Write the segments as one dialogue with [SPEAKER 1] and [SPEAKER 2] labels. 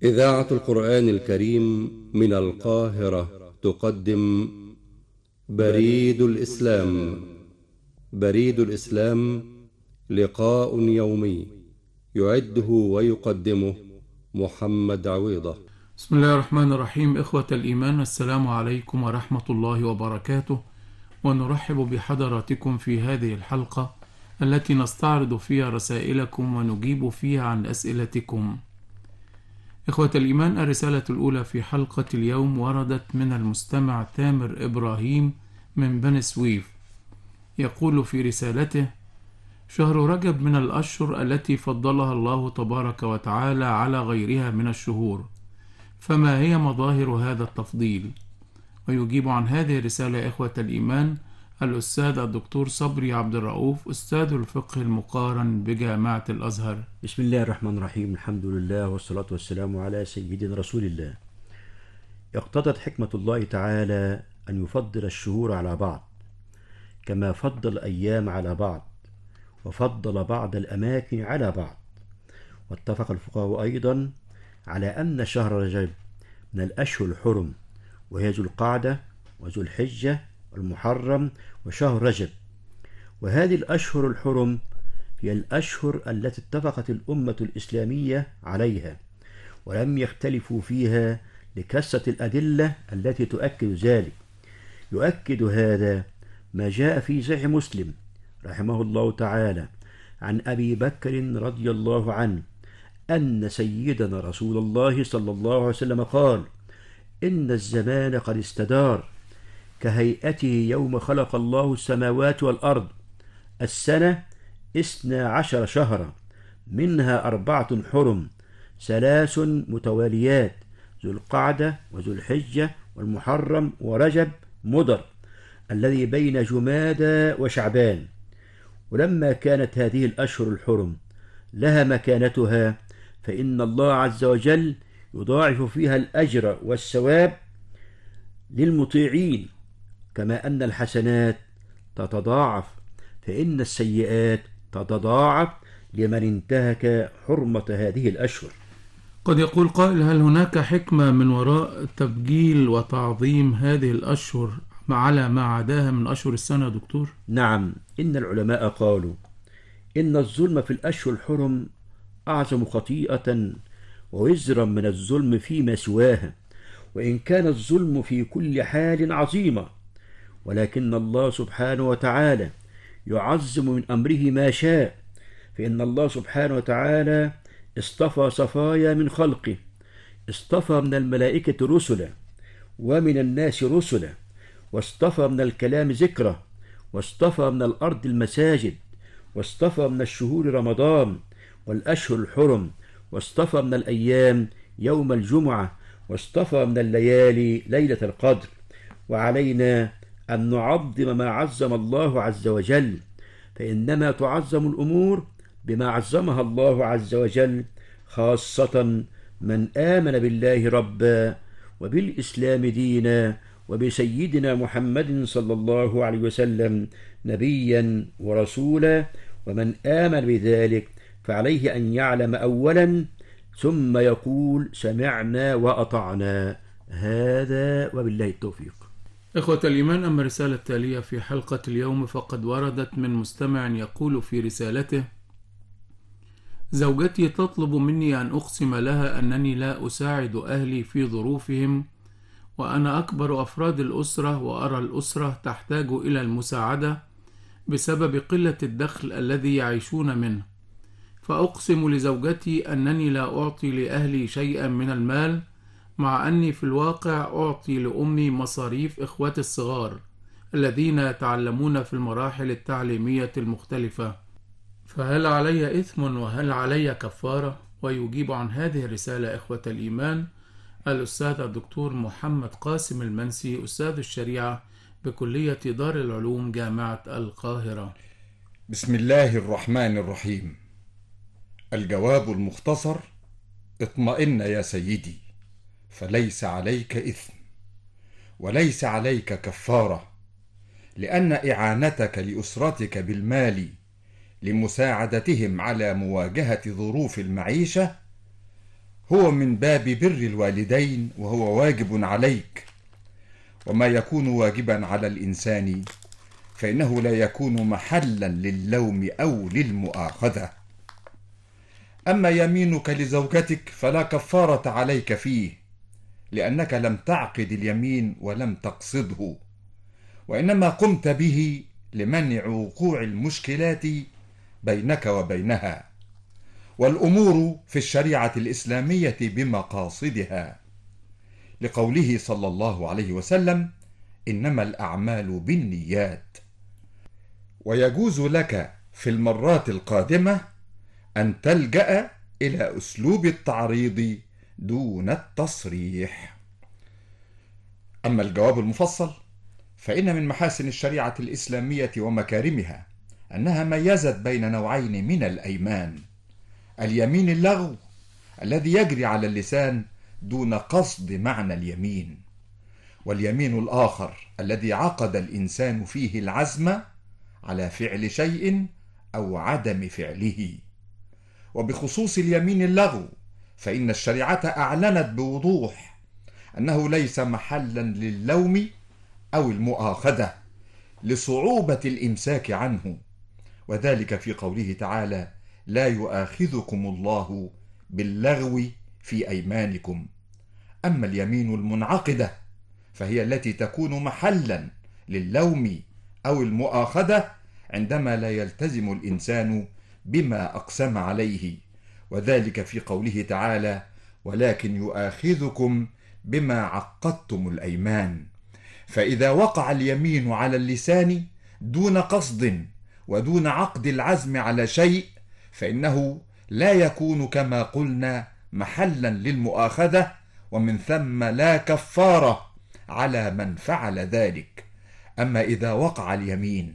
[SPEAKER 1] إذاعة القرآن الكريم من القاهرة تقدم بريد الإسلام. بريد الإسلام لقاء يومي يعده ويقدمه محمد عويضة.
[SPEAKER 2] بسم الله الرحمن الرحيم. إخوة الإيمان، السلام عليكم ورحمة الله وبركاته، ونرحب بحضراتكم في هذه الحلقة التي نستعرض فيها رسائلكم ونجيب فيها عن أسئلتكم. إخوة الإيمان، الرسالة الأولى في حلقة اليوم وردت من المستمع تامر إبراهيم من بني سويف. يقول في رسالته: شهر رجب من الأشهر التي فضلها الله تبارك وتعالى على غيرها من الشهور، فما هي مظاهر هذا التفضيل؟ ويجيب عن هذه الرسالة إخوة الإيمان الأستاذ الدكتور صبري عبد الرؤوف، أستاذ الفقه المقارن بجامعة الأزهر.
[SPEAKER 3] بسم الله الرحمن الرحيم. الحمد لله والصلاة والسلام على سيدنا رسول الله. اقتضت حكمة الله تعالى أن يفضل الشهور على بعض، كما فضل الأيام على بعض، وفضل بعض الأماكن على بعض. واتفق الفقهاء أيضا على أن شهر رجب من الأشهر الحرم، وهي ذو القعدة وذو الحجة والمحرم وشهر رجب. وهذه الأشهر الحرم هي الأشهر التي اتفقت الأمة الإسلامية عليها، ولم يختلفوا فيها لكثرة الأدلة التي تؤكد ذلك. يؤكد هذا ما جاء في صحيح مسلم رحمه الله تعالى عن أبي بكر رضي الله عنه أن سيدنا رسول الله صلى الله عليه وسلم قال: إن الزمان قد استدار كهيئته يوم خلق الله السماوات والأرض. السنة 12 شهرا، منها 4 حرم، 3 متواليات، ذو القعدة وذو الحجة والمحرم ورجب مضر الذي بين جمادى وشعبان. ولما كانت هذه الأشهر الحرم لها مكانتها، فإن الله عز وجل يضاعف فيها الأجر والثواب للمطيعين، كما أن الحسنات تتضاعف، فإن السيئات تتضاعف لمن انتهك حرمة هذه الأشهر.
[SPEAKER 2] قد يقول قائل: هل هناك حكمة من وراء تبجيل وتعظيم هذه الأشهر على ما عداها من أشهر السنة دكتور؟
[SPEAKER 3] نعم، إن العلماء قالوا إن الظلم في الأشهر الحرم أعظم خطيئة ووزرا من الظلم فيما سواها، وإن كان الظلم في كل حال عظيما، ولكن الله سبحانه وتعالى يعظم من أمره ما شاء. فإن الله سبحانه وتعالى اصطفى صفايا من خلقه، اصطفى من الملائكة رسلا ومن الناس رسلا، واصطفى من الكلام ذكره، واصطفى من الأرض المساجد، واصطفى من الشهور رمضان والأشهر الحرم، واصطفى من الأيام يوم الجمعة، واصطفى من الليالي ليلة القدر. وعلينا أن نعظم ما عظم الله عز وجل، فإنما تعظم الأمور بما عظمها الله عز وجل، خاصة من آمن بالله ربا وبالإسلام دينا وبسيدنا محمد صلى الله عليه وسلم نبيا ورسولا. ومن آمن بذلك فعليه أن يعلم أولا ثم يقول: سمعنا وأطعنا. هذا وبالله التوفيق.
[SPEAKER 2] إخوة الإيمان، أما الرسالة التالية في حلقة اليوم فقد وردت من مستمع يقول في رسالته: زوجتي تطلب مني أن أقسم لها أنني لا أساعد أهلي في ظروفهم، وأنا أكبر أفراد الأسرة، وأرى الأسرة تحتاج إلى المساعدة بسبب قلة الدخل الذي يعيشون منه، فأقسم لزوجتي أنني لا أعطي لأهلي شيئا من المال، مع أني في الواقع أعطي لأمي مصاريف إخواتي الصغار الذين يتعلمون في المراحل التعليمية المختلفة، فهل علي إثم وهل علي كفارة؟ ويجيب عن هذه الرسالة إخوة الإيمان الأستاذ الدكتور محمد قاسم المنسي، أستاذ الشريعة بكلية دار العلوم جامعة القاهرة.
[SPEAKER 4] بسم الله الرحمن الرحيم. الجواب المختصر: اطمئن يا سيدي، فليس عليك إثم وليس عليك كفارة، لأن إعانتك لأسرتك بالمال لمساعدتهم على مواجهة ظروف المعيشة هو من باب بر الوالدين، وهو واجب عليك، وما يكون واجبا على الإنسان فإنه لا يكون محلا للوم أو للمؤاخذة. أما يمينك لزوجتك فلا كفارة عليك فيه، لأنك لم تعقد اليمين ولم تقصده، وإنما قمت به لمنع وقوع المشكلات بينك وبينها، والأمور في الشريعة الإسلامية بمقاصدها، لقوله صلى الله عليه وسلم: إنما الأعمال بالنيات. ويجوز لك في المرات القادمة أن تلجأ إلى أسلوب التعريض دون التصريح. أما الجواب المفصل فإن من محاسن الشريعة الإسلامية ومكارمها أنها ميزت بين نوعين من الأيمان: اليمين اللغو الذي يجري على اللسان دون قصد معنى اليمين، واليمين الآخر الذي عقد الإنسان فيه العزم على فعل شيء أو عدم فعله. وبخصوص اليمين اللغو فإن الشريعة أعلنت بوضوح أنه ليس محلا للوم أو المؤاخذة لصعوبة الإمساك عنه، وذلك في قوله تعالى: لا يؤاخذكم الله باللغو في أيمانكم. أما اليمين المنعقدة فهي التي تكون محلا للوم أو المؤاخذة عندما لا يلتزم الإنسان بما أقسم عليه، وذلك في قوله تعالى: ولكن يؤاخذكم بما عقدتم الأيمان. فإذا وقع اليمين على اللسان دون قصد ودون عقد العزم على شيء فإنه لا يكون كما قلنا محلا للمؤاخذة، ومن ثم لا كفارة على من فعل ذلك. أما إذا وقع اليمين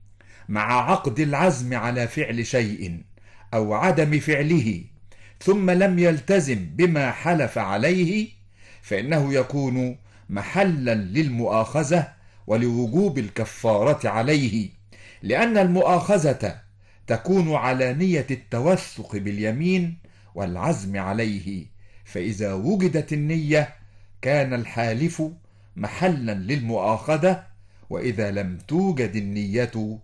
[SPEAKER 4] مع عقد العزم على فعل شيء أو عدم فعله ثم لم يلتزم بما حلف عليه فإنه يكون محلا للمؤاخذة ولوجوب الكفارة عليه، لأن المؤاخذة تكون على نية التوثق باليمين والعزم عليه، فإذا وجدت النية كان الحالف محلا للمؤاخذة، وإذا لم توجد النية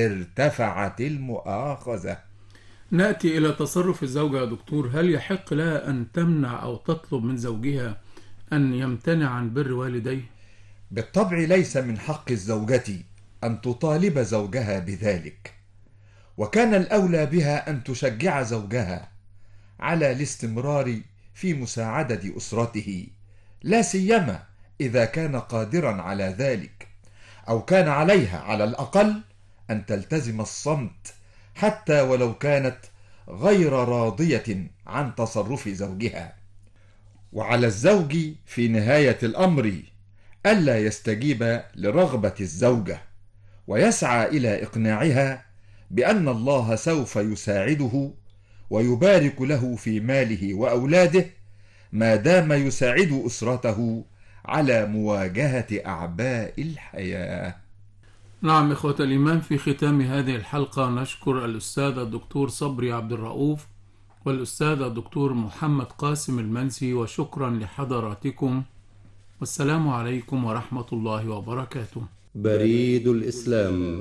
[SPEAKER 4] ارتفعت المؤاخذة.
[SPEAKER 2] نأتي إلى تصرف الزوجة يا دكتور. هل يحق لها أن تمنع أو تطلب من زوجها أن يمتنع عن بر والديه؟
[SPEAKER 4] بالطبع ليس من حق الزوجة أن تطالب زوجها بذلك، وكان الأولى بها أن تشجع زوجها على الاستمرار في مساعدة أسرته، لا سيما إذا كان قادرا على ذلك، أو كان عليها على الأقل أن تلتزم الصمت حتى ولو كانت غير راضية عن تصرف زوجها. وعلى الزوج في نهاية الأمر ألا يستجيب لرغبة الزوجة، ويسعى إلى إقناعها بأن الله سوف يساعده ويبارك له في ماله وأولاده ما دام يساعد أسرته على مواجهة أعباء الحياة.
[SPEAKER 2] نعم إخوة الإيمان، في ختام هذه الحلقة نشكر الأستاذ الدكتور صبري عبد الرؤوف والأستاذ الدكتور محمد قاسم المنسي، وشكرا لحضراتكم، والسلام عليكم ورحمة الله وبركاته.
[SPEAKER 1] بريد الإسلام.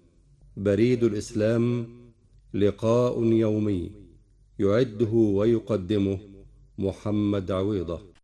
[SPEAKER 1] بريد الإسلام لقاء يومي يعده ويقدمه محمد عويضة.